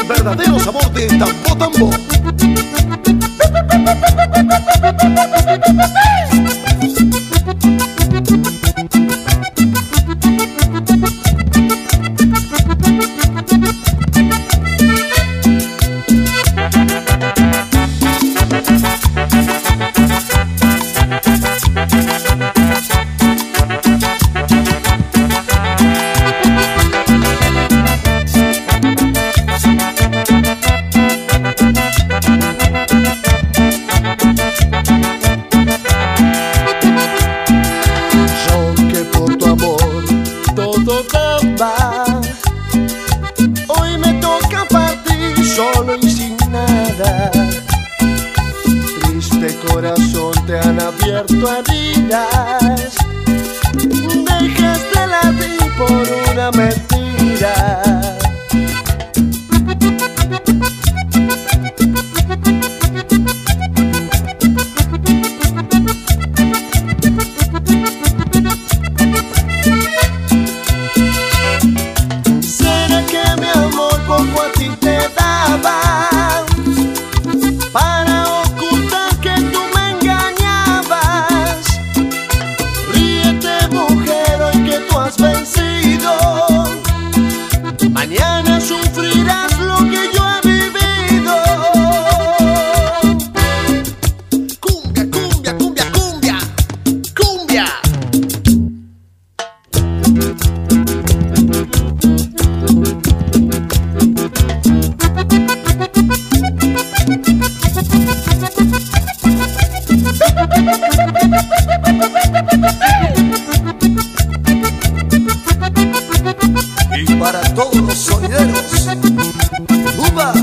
el verdadero sabor de Tambo Tambo. Hoy me toca partir solo y sin nada. Triste corazón, te han abierto heridas. Dejaste latir por una mentira. Poco a ti te daba para ocultar que tú me engañabas. Ríete, mujer, hoy que tú has vencido. Mañana sufrirás lo que yo he vivido. Cumbia, cumbia, cumbia, cumbia, cumbia. Y para todos los sonideros, ¡upa!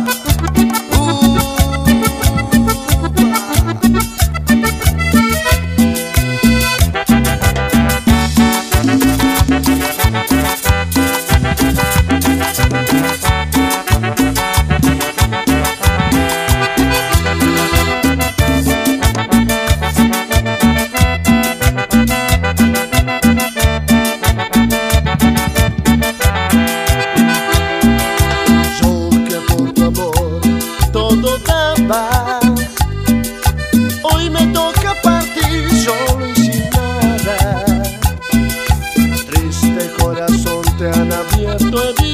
Hoy me toca partir solo y sin nada. Triste corazón, te han abierto heridas.